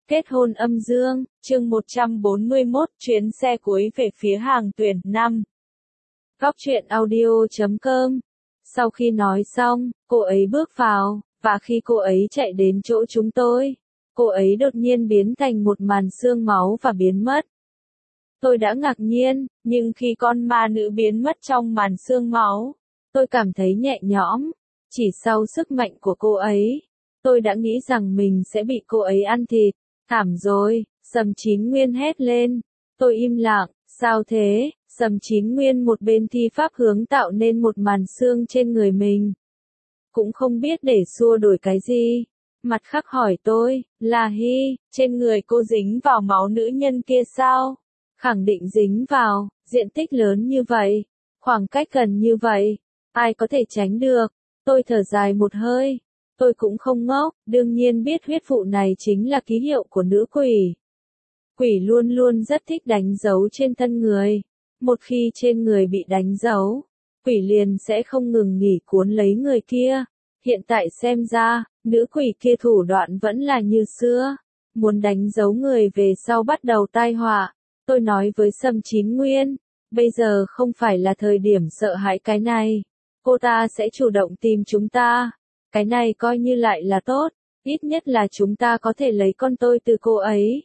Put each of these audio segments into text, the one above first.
Kết hôn âm dương, chương 141, chuyến xe cuối về phía hàng tuyển 5. Góc truyện audio.com. Sau khi nói xong, cô ấy bước vào, và khi cô ấy chạy đến chỗ chúng tôi, cô ấy đột nhiên biến thành một màn sương máu và biến mất. Tôi đã ngạc nhiên, nhưng khi con ma nữ biến mất trong màn sương máu, tôi cảm thấy nhẹ nhõm. Chỉ sau sức mạnh của cô ấy, tôi đã nghĩ rằng mình sẽ bị cô ấy ăn thịt. Thảm rồi, Sầm Chín Nguyên hét lên. Tôi im lặng, sao thế? Sầm Chín Nguyên một bên thi pháp hướng tạo nên một màn sương trên người mình. Cũng không biết để xua đuổi cái gì. Mặt khác hỏi tôi, là Hy, trên người cô dính vào máu nữ nhân kia sao? Khẳng định dính vào, diện tích lớn như vậy, khoảng cách gần như vậy, ai có thể tránh được? Tôi thở dài một hơi. Tôi cũng không ngốc, đương nhiên biết huyết vụ này chính là ký hiệu của nữ quỷ. Quỷ luôn luôn rất thích đánh dấu trên thân người. Một khi trên người bị đánh dấu, quỷ liền sẽ không ngừng nghỉ cuốn lấy người kia. Hiện tại xem ra, nữ quỷ kia thủ đoạn vẫn là như xưa. Muốn đánh dấu người về sau bắt đầu tai họa. Tôi nói với Sầm Chín Nguyên, bây giờ không phải là thời điểm sợ hãi cái này. Cô ta sẽ chủ động tìm chúng ta. Cái này coi như lại là tốt, ít nhất là chúng ta có thể lấy con tôi từ cô ấy.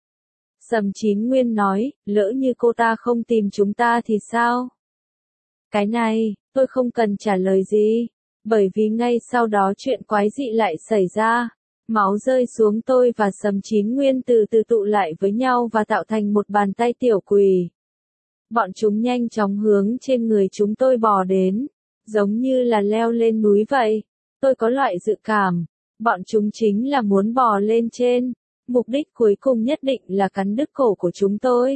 Sầm Chín Nguyên nói, lỡ như cô ta không tìm chúng ta thì sao? Cái này, tôi không cần trả lời gì, bởi vì ngay sau đó chuyện quái dị lại xảy ra. Máu rơi xuống tôi và Sầm Chín Nguyên từ từ tụ lại với nhau và tạo thành một bàn tay tiểu quỷ. Bọn chúng nhanh chóng hướng trên người chúng tôi bò đến, giống như là leo lên núi vậy. Tôi có loại dự cảm, bọn chúng chính là muốn bò lên trên, mục đích cuối cùng nhất định là cắn đứt cổ của chúng tôi.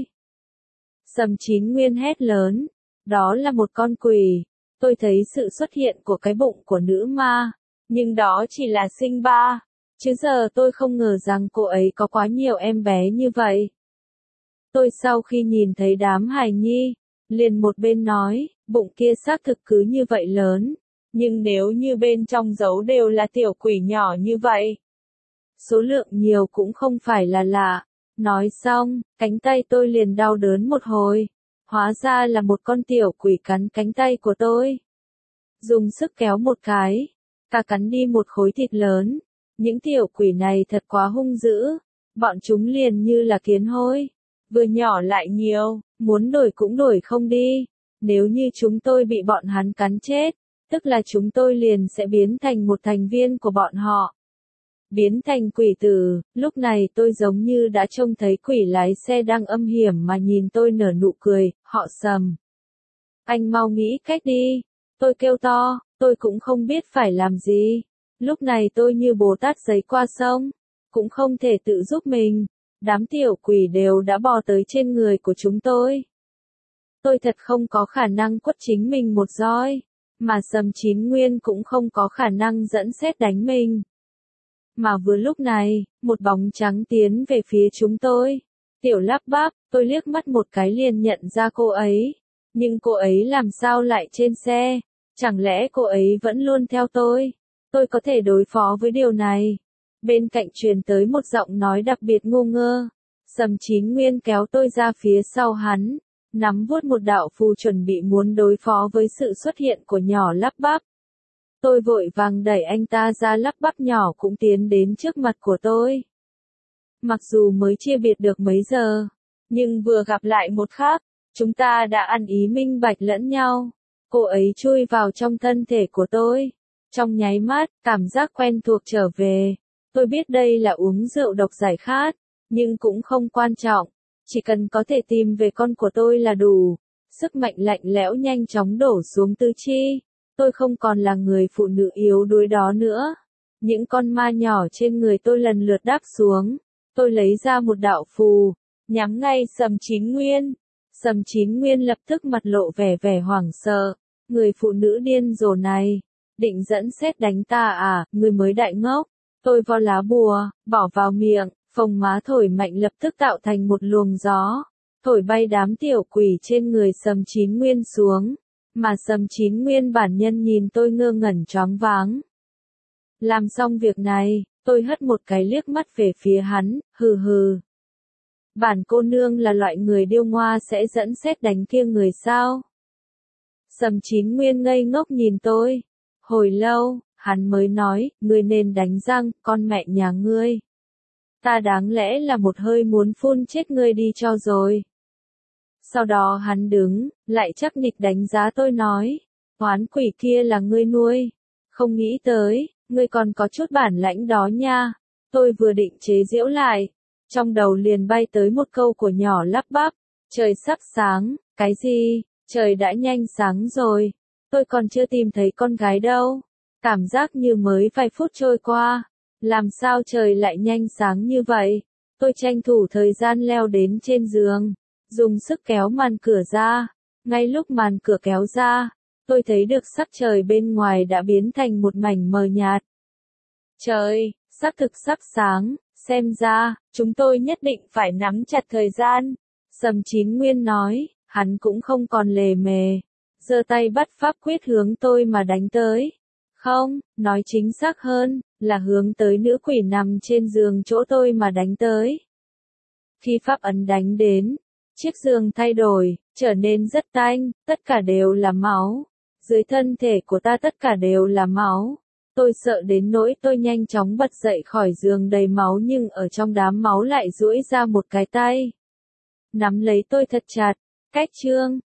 Sầm Chín Nguyên hét lớn, đó là một con quỷ. Tôi thấy sự xuất hiện của cái bụng của nữ ma, nhưng đó chỉ là sinh ba, chứ giờ tôi không ngờ rằng cô ấy có quá nhiều em bé như vậy. Tôi sau khi nhìn thấy đám hài nhi, liền một bên nói, bụng kia xác thực cứ như vậy lớn. Nhưng nếu như bên trong giấu đều là tiểu quỷ nhỏ như vậy, số lượng nhiều cũng không phải là lạ. Nói xong, cánh tay tôi liền đau đớn một hồi. Hóa ra là một con tiểu quỷ cắn cánh tay của tôi. Dùng sức kéo một cái, ta cắn đi một khối thịt lớn. Những tiểu quỷ này thật quá hung dữ. Bọn chúng liền như là kiến hôi. Vừa nhỏ lại nhiều, muốn đổi cũng đổi không đi. Nếu như chúng tôi bị bọn hắn cắn chết, tức là chúng tôi liền sẽ biến thành một thành viên của bọn họ. Biến thành quỷ tử, lúc này tôi giống như đã trông thấy quỷ lái xe đang âm hiểm mà nhìn tôi nở nụ cười, họ Sầm. Anh mau nghĩ cách đi. Tôi kêu to, tôi cũng không biết phải làm gì. Lúc này tôi như Bồ Tát giấy qua sông, cũng không thể tự giúp mình. Đám tiểu quỷ đều đã bò tới trên người của chúng tôi. Tôi thật không có khả năng quất chính mình một roi. Mà Sầm Chín Nguyên cũng không có khả năng dẫn xét đánh mình. Mà vừa lúc này, một bóng trắng tiến về phía chúng tôi. Tiểu Lắp Bắp, tôi liếc mắt một cái liền nhận ra cô ấy. Nhưng cô ấy làm sao lại trên xe? Chẳng lẽ cô ấy vẫn luôn theo tôi? Tôi có thể đối phó với điều này. Bên cạnh truyền tới một giọng nói đặc biệt ngu ngơ. Sầm Chín Nguyên kéo tôi ra phía sau hắn, nắm vuốt một đạo phù chuẩn bị muốn đối phó với sự xuất hiện của nhỏ Lắp Bắp. Tôi vội vàng đẩy anh ta ra, Lắp Bắp nhỏ cũng tiến đến trước mặt của tôi. Mặc dù mới chia biệt được mấy giờ, nhưng vừa gặp lại một khắc, chúng ta đã ăn ý minh bạch lẫn nhau. Cô ấy chui vào trong thân thể của tôi. Trong nháy mắt, cảm giác quen thuộc trở về. Tôi biết đây là uống rượu độc giải khát, nhưng cũng không quan trọng. Chỉ cần có thể tìm về con của tôi là đủ. Sức mạnh lạnh lẽo nhanh chóng đổ xuống tứ chi. Tôi không còn là người phụ nữ yếu đuối đó nữa. Những con ma nhỏ trên người tôi lần lượt đáp xuống. Tôi lấy ra một đạo phù, nhắm ngay Sầm Chín Nguyên. Sầm Chín Nguyên lập tức mặt lộ vẻ hoảng sợ. Người phụ nữ điên rồ này, định dẫn xét đánh ta à, người mới đại ngốc. Tôi vo lá bùa, bỏ vào miệng, phồng má thổi mạnh lập tức tạo thành một luồng gió. Thổi bay đám tiểu quỷ trên người Sầm Chín Nguyên xuống. Mà Sầm Chín Nguyên bản nhân nhìn tôi ngơ ngẩn choáng váng. Làm xong việc này, Tôi hất một cái liếc mắt về phía hắn, hừ hừ. Bản cô nương là loại người điêu ngoa sẽ dẫn sét đánh kia người sao? Sầm Chín Nguyên ngây ngốc nhìn tôi. Hồi lâu, hắn mới nói, ngươi nên đánh răng, con mẹ nhà ngươi. Ta đáng lẽ là một hơi muốn phun chết ngươi đi cho rồi. Sau đó hắn đứng, lại chắc nịch đánh giá tôi nói, oán quỷ kia là ngươi nuôi. Không nghĩ tới, ngươi còn có chút bản lãnh đó nha. Tôi vừa định chế giễu lại, trong đầu liền bay tới một câu của nhỏ lắp bắp, trời sắp sáng, cái gì, trời đã nhanh sáng rồi, tôi còn chưa tìm thấy con gái đâu. Cảm giác như mới vài phút trôi qua, làm sao trời lại nhanh sáng như vậy. Tôi tranh thủ thời gian leo đến trên giường, dùng sức kéo màn cửa ra. Ngay lúc màn cửa kéo ra, tôi thấy được sắc trời bên ngoài đã biến thành một mảnh mờ nhạt. Trời, xác thực sắp sáng, xem ra, chúng tôi nhất định phải nắm chặt thời gian. Sầm Chín Nguyên nói, hắn cũng không còn lề mề, giơ tay bắt pháp quyết hướng tôi mà đánh tới. Không, nói chính xác hơn, là hướng tới nữ quỷ nằm trên giường chỗ tôi mà đánh tới. Khi pháp ấn đánh đến, chiếc giường thay đổi, trở nên rất tanh, tất cả đều là máu. Dưới thân thể của ta tất cả đều là máu. Tôi sợ đến nỗi tôi nhanh chóng bật dậy khỏi giường đầy máu nhưng ở trong đám máu lại duỗi ra một cái tay. Nắm lấy tôi thật chặt, cách chương.